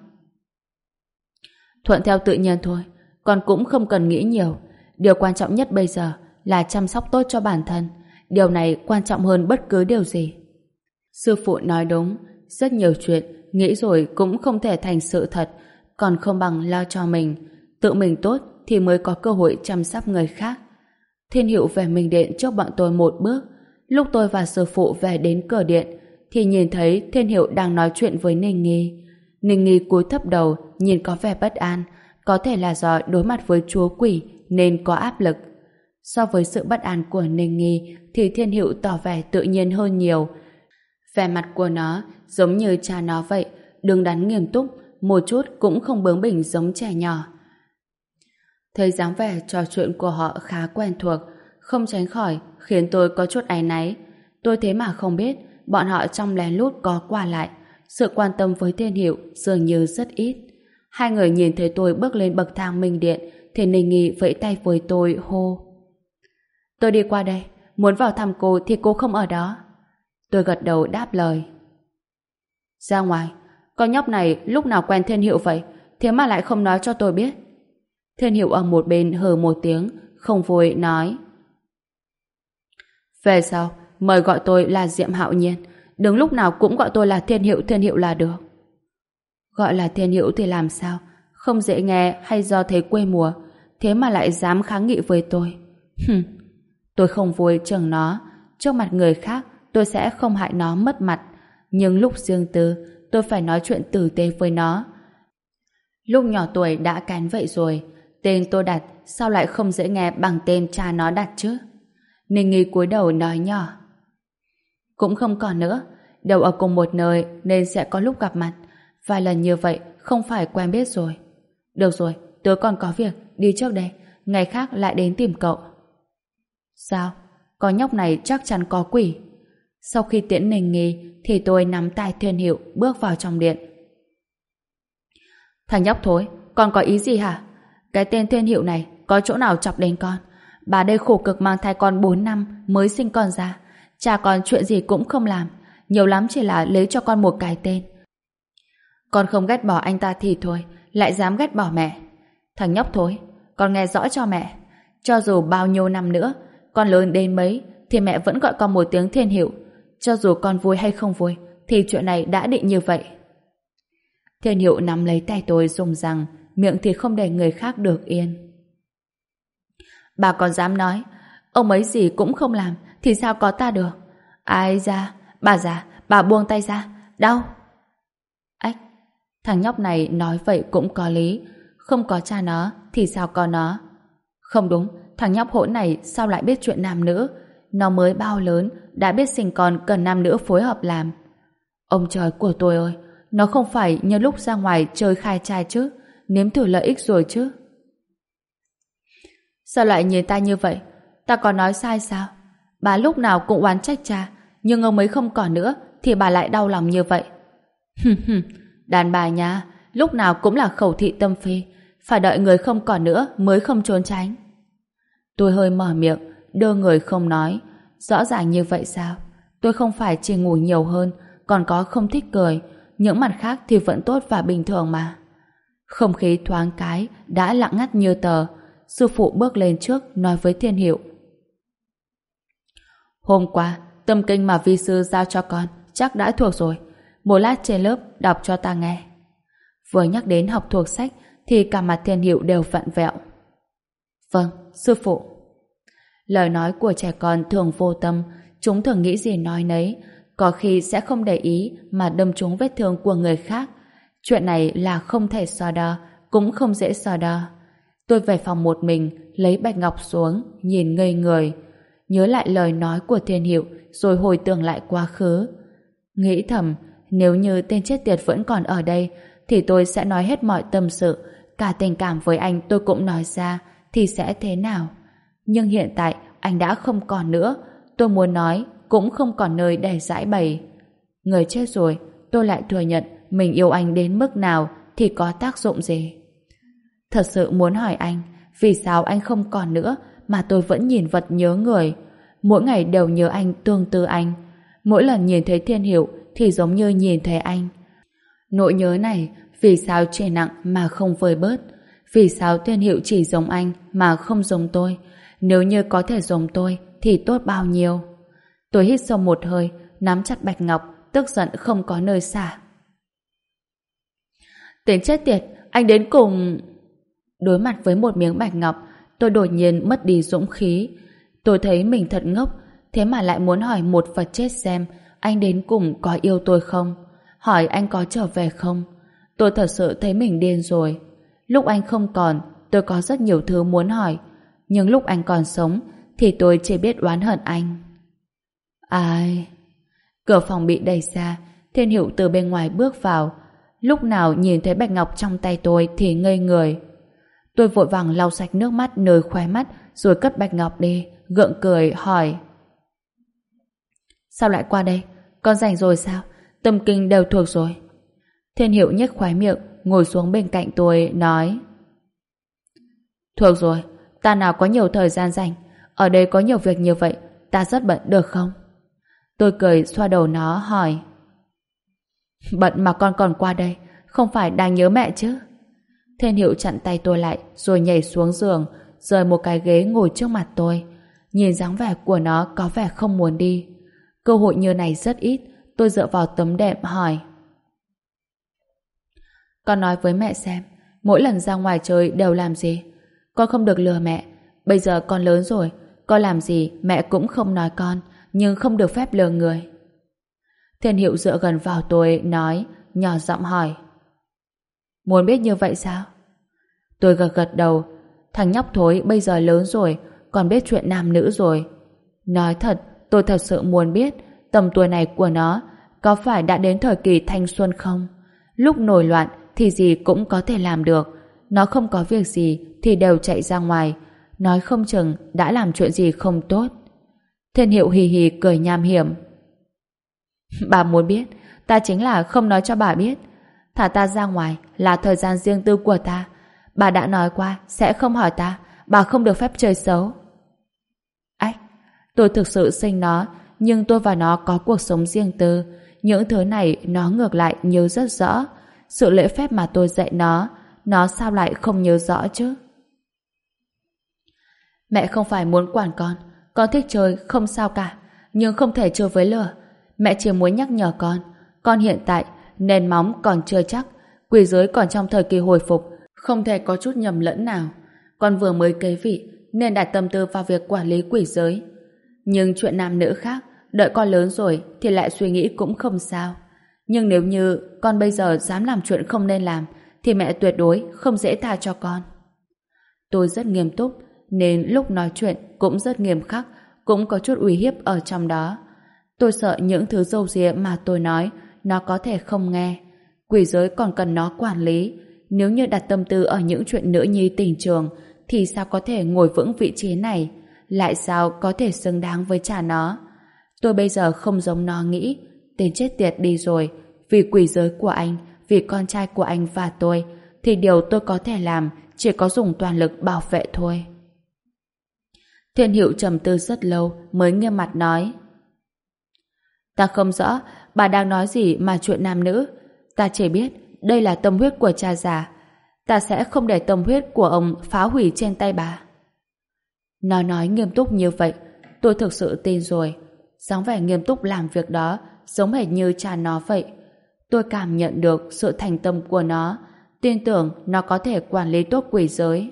thuận theo tự nhiên thôi, con cũng không cần nghĩ nhiều. Điều quan trọng nhất bây giờ là chăm sóc tốt cho bản thân. Điều này quan trọng hơn bất cứ điều gì. Sư phụ nói đúng, rất nhiều chuyện nghĩ rồi cũng không thể thành sự thật, còn không bằng lo cho mình. Tự mình tốt thì mới có cơ hội chăm sóc người khác. Thiên Hiệu về Minh Điện trước bọn tôi một bước. Lúc tôi và sư phụ về đến cửa điện thì nhìn thấy Thiên Hiệu đang nói chuyện với Ninh Nghi. Ninh Nghi cúi thấp đầu, nhìn có vẻ bất an, có thể là do đối mặt với chúa quỷ nên có áp lực. So với sự bất an của Ninh Nghi thì Thiên Hiệu tỏ vẻ tự nhiên hơn nhiều. Vẻ mặt của nó giống như cha nó vậy, đứng đắn nghiêm túc, một chút cũng không bướng bỉnh giống trẻ nhỏ. Thấy dáng vẻ trò chuyện của họ khá quen thuộc, không tránh khỏi khiến tôi có chút áy náy. Tôi thế mà không biết bọn họ trong lén lút có qua lại. Sự quan tâm với Thiên Hiệu dường như rất ít. Hai người nhìn thấy tôi bước lên bậc thang Minh Điện thì Ninh Nghi vẫy tay với tôi hô: tôi đi qua đây, muốn vào thăm cô thì cô không ở đó. Tôi gật đầu đáp lời. Ra ngoài, con nhóc này lúc nào quen Thiên Hiệu vậy, thế mà lại không nói cho tôi biết. Thiên Hiệu ở một bên hừ một tiếng, không vui nói: về sau mời gọi tôi là Diệm Hạo Nhiên, đừng lúc nào cũng gọi tôi là Thiên Hiệu Thiên Hiệu là được. Gọi là Thiên Hiệu thì làm sao, không dễ nghe hay do thấy quê mùa, thế mà lại dám kháng nghị với tôi. Hừm, tôi không vui chừng nó, trước mặt người khác tôi sẽ không hại nó mất mặt, nhưng lúc riêng tư tôi phải nói chuyện tử tế với nó. Lúc nhỏ tuổi đã kén vậy rồi, tên tôi đặt sao lại không dễ nghe bằng tên cha nó đặt chứ? Ninh Nghi cúi đầu nói nhỏ: cũng không còn nữa, đều ở cùng một nơi nên sẽ có lúc gặp mặt, vài lần như vậy không phải quen biết rồi. Được rồi, tớ còn có việc, đi trước đây, ngày khác lại đến tìm cậu. Sao? Con nhóc này chắc chắn có quỷ. Sau khi tiễn Ninh Nghi thì tôi nắm tay Thiên Hiệu bước vào trong điện. Thằng nhóc thối, con có ý gì hả? Cái tên Thiên Hiệu này có chỗ nào chọc đến con? Bà đây khổ cực mang thai con bốn năm mới sinh con ra, cha con chuyện gì cũng không làm, nhiều lắm chỉ là lấy cho con một cái tên. Con không ghét bỏ anh ta thì thôi, lại dám ghét bỏ mẹ. Thằng nhóc thối, con nghe rõ cho mẹ, cho dù bao nhiêu năm nữa con lớn đến mấy thì mẹ vẫn gọi con một tiếng Thiên Hiệu. Cho dù con vui hay không vui thì chuyện này đã định như vậy. Thiên Hiệu nắm lấy tay tôi dùng rằng, miệng thì không để người khác được yên. Bà còn dám nói ông ấy gì cũng không làm thì sao có ta được? Ai ra, bà già, bà buông tay ra, đau. Ách, thằng nhóc này nói vậy cũng có lý, không có cha nó thì sao có nó? Không đúng, thằng nhóc hỗn này sao lại biết chuyện nam nữ? Nó mới bao lớn đã biết sinh con cần nam nữ phối hợp làm. Ông trời của tôi ơi, nó không phải như lúc ra ngoài chơi khai trai chứ, nếm thử lợi ích rồi chứ. Sao lại nhìn ta như vậy? Ta có nói sai sao? Bà lúc nào cũng oán trách cha, nhưng ông ấy không còn nữa thì bà lại đau lòng như vậy. Đàn bà nha, lúc nào cũng là khẩu thị tâm phi, phải đợi người không còn nữa mới không trốn tránh. Tôi hơi mở miệng, đưa người không nói. Rõ ràng như vậy sao? Tôi không phải chỉ ngủ nhiều hơn, còn có không thích cười, những mặt khác thì vẫn tốt và bình thường mà. Không khí thoáng cái đã lặng ngắt như tờ. Sư phụ bước lên trước nói với Thiên Hiệu: hôm qua tâm kinh mà vi sư giao cho con chắc đã thuộc rồi, một lát trên lớp đọc cho ta nghe. Vừa nhắc đến học thuộc sách thì cả mặt Thiên Hiệu đều vặn vẹo. Vâng, sư phụ. Lời nói của trẻ con thường vô tâm, chúng thường nghĩ gì nói nấy, có khi sẽ không để ý mà đâm trúng vết thương của người khác. Chuyện này là không thể so đo, cũng không dễ so đo. Tôi về phòng một mình, lấy bạch ngọc xuống, nhìn ngây người, nhớ lại lời nói của Thiên Hiệu, rồi hồi tưởng lại quá khứ. Nghĩ thầm, nếu như tên chết tiệt vẫn còn ở đây, thì tôi sẽ nói hết mọi tâm sự, cả tình cảm với anh tôi cũng nói ra, thì sẽ thế nào? Nhưng hiện tại, anh đã không còn nữa, tôi muốn nói, cũng không còn nơi để giải bày. Người chết rồi, tôi lại thừa nhận mình yêu anh đến mức nào thì có tác dụng gì? Thật sự muốn hỏi anh, vì sao anh không còn nữa mà tôi vẫn nhìn vật nhớ người, mỗi ngày đều nhớ anh, tương tư anh. Mỗi lần nhìn thấy Thiên Hiệu thì giống như nhìn thấy anh. Nỗi nhớ này vì sao trề nặng mà không vơi bớt? Vì sao Thiên Hiệu chỉ giống anh mà không giống tôi? Nếu như có thể giống tôi thì tốt bao nhiêu? Tôi hít sâu một hơi, nắm chặt bạch ngọc, tức giận không có nơi xả. Tên chết tiệt, anh đến cùng... Đối mặt với một miếng bạch ngọc, tôi đột nhiên mất đi dũng khí. Tôi thấy mình thật ngốc, thế mà lại muốn hỏi một vật chết xem anh đến cùng có yêu tôi không? Hỏi anh có trở về không? Tôi thật sự thấy mình điên rồi. Lúc anh không còn, tôi có rất nhiều thứ muốn hỏi. Nhưng lúc anh còn sống, thì tôi chỉ biết oán hận anh. Ai... Cửa phòng bị đẩy ra, Thiên Hiệu từ bên ngoài bước vào. Lúc nào nhìn thấy bạch ngọc trong tay tôi thì ngây người. Tôi vội vàng lau sạch nước mắt nơi khóe mắt rồi cất bạch ngọc đi, gượng cười hỏi: Sao lại qua đây? Con rảnh rồi sao? Tâm kinh đều thuộc rồi. Thiên Hiệu nhếch khóe miệng, ngồi xuống bên cạnh tôi, nói: Thuộc rồi, ta nào có nhiều thời gian rảnh. Ở đây có nhiều việc như vậy, ta rất bận được không? Tôi cười xoa đầu nó hỏi: Bận mà con còn qua đây, không phải đang nhớ mẹ chứ? Thiên Hiệu chặn tay tôi lại rồi nhảy xuống giường, rời một cái ghế ngồi trước mặt tôi. Nhìn dáng vẻ của nó có vẻ không muốn đi. Cơ hội như này rất ít. Tôi dựa vào tấm đệm hỏi: Con nói với mẹ xem, mỗi lần ra ngoài chơi đều làm gì? Con không được lừa mẹ. Bây giờ con lớn rồi, con làm gì mẹ cũng không nói con, nhưng không được phép lừa người. Thiên Hiệu dựa gần vào tôi, nói, nhỏ giọng hỏi: Muốn biết như vậy sao? Tôi gật gật đầu. Thằng nhóc thối bây giờ lớn rồi, còn biết chuyện nam nữ rồi. Nói thật, tôi thật sự muốn biết tầm tuổi này của nó có phải đã đến thời kỳ thanh xuân không? Lúc nổi loạn thì gì cũng có thể làm được. Nó không có việc gì thì đều chạy ra ngoài, nói không chừng đã làm chuyện gì không tốt. Thiên Hiệu hì hì cười nham hiểm: Bà muốn biết, ta chính là không nói cho bà biết. Thả ta ra ngoài là thời gian riêng tư của ta. Bà đã nói qua sẽ không hỏi ta, bà không được phép chơi xấu. Ách, tôi thực sự sinh nó, nhưng tôi và nó có cuộc sống riêng tư. Những thứ này nó ngược lại nhớ rất rõ. Sự lễ phép mà tôi dạy nó, nó sao lại không nhớ rõ chứ? Mẹ không phải muốn quản con, con thích chơi không sao cả, nhưng không thể chơi với lửa. Mẹ chỉ muốn nhắc nhở con, con hiện tại nền móng còn chưa chắc, quỷ giới còn trong thời kỳ hồi phục, không thể có chút nhầm lẫn nào. Con vừa mới kế vị nên đặt tâm tư vào việc quản lý quỷ giới. Nhưng chuyện nam nữ khác, đợi con lớn rồi thì lại suy nghĩ cũng không sao. Nhưng nếu như con bây giờ dám làm chuyện không nên làm thì mẹ tuyệt đối không dễ tha cho con. Tôi rất nghiêm túc nên lúc nói chuyện cũng rất nghiêm khắc, cũng có chút uy hiếp ở trong đó. Tôi sợ những thứ râu ria mà tôi nói nó có thể không nghe. Quỷ giới còn cần nó quản lý. Nếu như đặt tâm tư ở những chuyện nữ nhi tình trường thì sao có thể ngồi vững vị trí này, lại sao có thể xứng đáng với cha nó. Tôi bây giờ không giống nó nghĩ. Tên chết tiệt đi rồi. Vì quỷ giới của anh, vì con trai của anh và tôi, thì điều tôi có thể làm chỉ có dùng toàn lực bảo vệ thôi. Thiên Hiệu trầm tư rất lâu mới nghiêm mặt nói: Ta không rõ bà đang nói gì mà chuyện nam nữ. Ta chỉ biết đây là tâm huyết của cha già. Ta sẽ không để tâm huyết của ông phá hủy trên tay bà. Nó nói nghiêm túc như vậy, tôi thực sự tin rồi. Dáng vẻ nghiêm túc làm việc đó giống hệt như cha nó vậy. Tôi cảm nhận được sự thành tâm của nó, tin tưởng nó có thể quản lý tốt quỷ giới.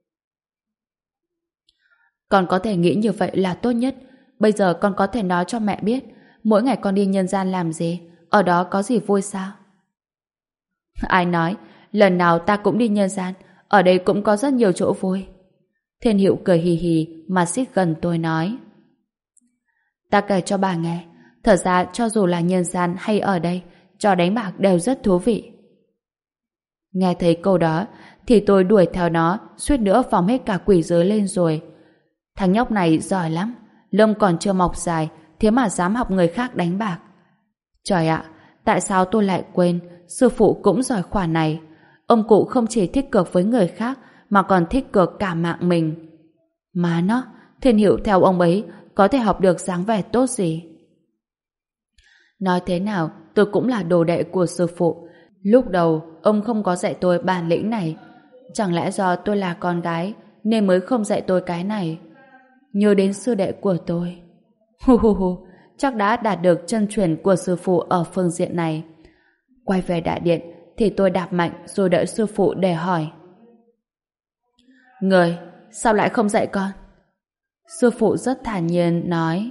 Con có thể nghĩ như vậy là tốt nhất. Bây giờ con có thể nói cho mẹ biết mỗi ngày con đi nhân gian làm gì, ở đó có gì vui sao? Ai nói, lần nào ta cũng đi nhân gian, ở đây cũng có rất nhiều chỗ vui. Thiên Hiệu cười hì hì mà xích gần tôi nói: Ta kể cho bà nghe, thật ra cho dù là nhân gian hay ở đây, trò đánh bạc đều rất thú vị. Nghe thấy câu đó thì tôi đuổi theo nó, suýt nữa phóng hết cả quỷ giới lên rồi. Thằng nhóc này giỏi lắm, lông còn chưa mọc dài, thế mà dám học người khác đánh bạc. Trời ạ, tại sao tôi lại quên, sư phụ cũng giỏi khoản này. Ông cụ không chỉ thích cược với người khác mà còn thích cược cả mạng mình. Má nó, Thiên Hiệu theo ông ấy có thể học được dáng vẻ tốt gì. Nói thế nào, tôi cũng là đồ đệ của sư phụ. Lúc đầu, ông không có dạy tôi bản lĩnh này. Chẳng lẽ do tôi là con gái nên mới không dạy tôi cái này? Nhớ đến sư đệ của tôi. Hu hu hu, chắc đã đạt được chân truyền của sư phụ ở phương diện này. Quay về đại điện thì tôi đạp mạnh rồi đợi sư phụ để hỏi. Người, sao lại không dạy con? Sư phụ rất thản nhiên nói.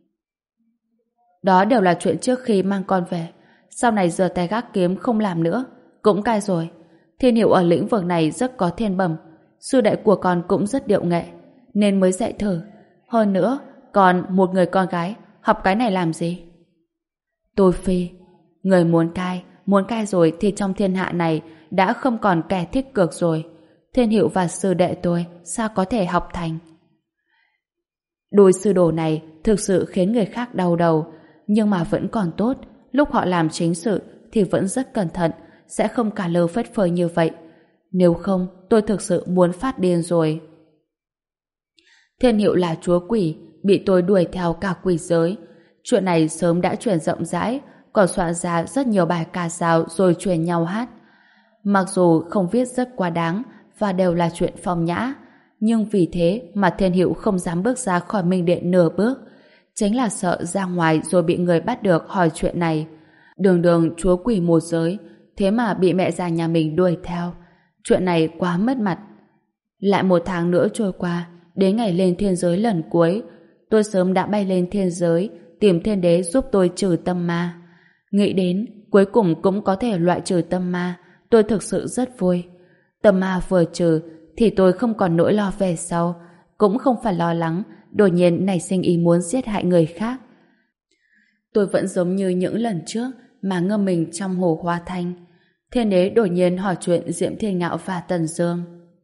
Đó đều là chuyện trước khi mang con về. Sau này giờ tay gác kiếm không làm nữa. Cũng cai rồi. Thiên Hiệu ở lĩnh vực này rất có thiên bẩm. Sư đệ của con cũng rất điệu nghệ, nên mới dạy thử. Hơn nữa, còn một người con gái học cái này làm gì? Tôi phi. Người muốn cai, muốn cai rồi thì trong thiên hạ này đã không còn kẻ thích cược rồi. Thiên Hiệu và sư đệ tôi sao có thể học thành? Đôi sư đồ này thực sự khiến người khác đau đầu, nhưng mà vẫn còn tốt. Lúc họ làm chính sự thì vẫn rất cẩn thận, sẽ không cả lơ phất phơ như vậy. Nếu không, tôi thực sự muốn phát điên rồi. Thiên Hiệu là chúa quỷ, bị tôi đuổi theo cả quỷ giới. Chuyện này sớm đã truyền rộng rãi, còn soạn ra rất nhiều bài ca dao rồi truyền nhau hát. Mặc dù không viết rất quá đáng và đều là chuyện phong nhã, nhưng vì thế mà Thiên Hiệu không dám bước ra khỏi Minh Điện nửa bước, chính là sợ ra ngoài rồi bị người bắt được hỏi chuyện này. Đường đường chúa quỷ một giới, thế mà bị mẹ già nhà mình đuổi theo. Chuyện này quá mất mặt. Lại một tháng nữa trôi qua, đến ngày lên thiên giới lần cuối, tôi sớm đã bay lên thiên giới tìm thiên đế giúp tôi trừ tâm ma. Nghĩ đến cuối cùng cũng có thể loại trừ tâm ma, tôi thực sự rất vui. Tâm ma vừa trừ thì tôi không còn nỗi lo về sau, cũng không phải lo lắng đột nhiên nảy sinh ý muốn giết hại người khác. Tôi vẫn giống như những lần trước mà ngâm mình trong hồ hoa thanh. Thiên đế đột nhiên hỏi chuyện Diệm Thiên Ngạo và Tần Dương.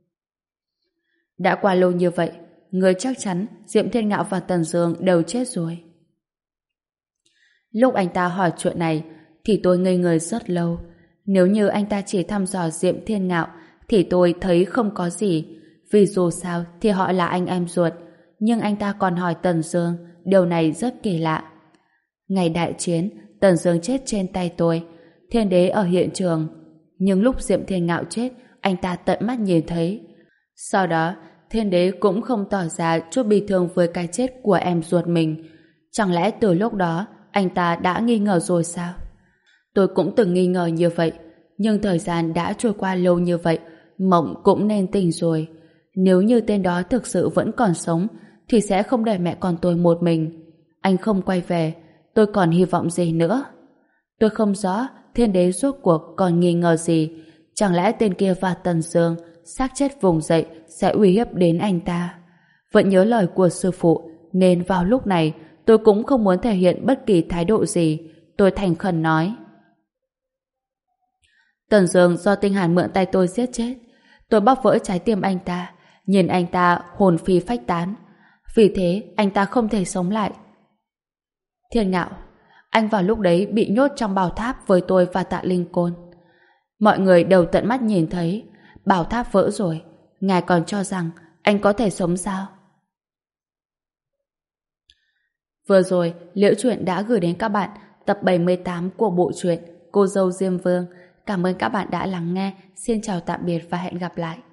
Đã qua lâu như vậy, người chắc chắn Diệm Thiên Ngạo và Tần Dương đều chết rồi. Lúc anh ta hỏi chuyện này thì tôi ngây người rất lâu. Nếu như anh ta chỉ thăm dò Diệm Thiên Ngạo thì tôi thấy không có gì, vì dù sao thì họ là anh em ruột. Nhưng anh ta còn hỏi Tần Dương, điều này rất kỳ lạ. Ngày đại chiến, Tần Dương chết trên tay tôi. Thiên đế ở hiện trường, nhưng lúc Diệm Thiên Ngạo chết, anh ta tận mắt nhìn thấy. Sau đó, Thiên đế cũng không tỏ ra chút bi thương với cái chết của em ruột mình. Chẳng lẽ từ lúc đó anh ta đã nghi ngờ rồi sao? Tôi cũng từng nghi ngờ như vậy, nhưng thời gian đã trôi qua lâu như vậy, mộng cũng nên tỉnh rồi. Nếu như tên đó thực sự vẫn còn sống thì sẽ không để mẹ con tôi một mình. Anh không quay về, tôi còn hy vọng gì nữa? Tôi không rõ Thiên đế rốt cuộc còn nghi ngờ gì. Chẳng lẽ tên kia và Tần Dương xác chết vùng dậy sẽ uy hiếp đến anh ta? Vẫn nhớ lời của sư phụ, nên vào lúc này tôi cũng không muốn thể hiện bất kỳ thái độ gì. Tôi thành khẩn nói: Tần Dương do Tinh Hàn mượn tay tôi giết chết. Tôi bóp vỡ trái tim anh ta, nhìn anh ta hồn phi phách tán. Vì thế anh ta không thể sống lại. Thiên Ngạo, anh vào lúc đấy bị nhốt trong bảo tháp với tôi và Tạ Linh Côn. Mọi người đều tận mắt nhìn thấy. Bảo tháp vỡ rồi, ngài còn cho rằng anh có thể sống sao? Vừa rồi, Liễu Chuyện đã gửi đến các bạn tập bảy mươi tám của bộ truyện Cô dâu Diêm Vương. Cảm ơn các bạn đã lắng nghe. Xin chào tạm biệt và hẹn gặp lại.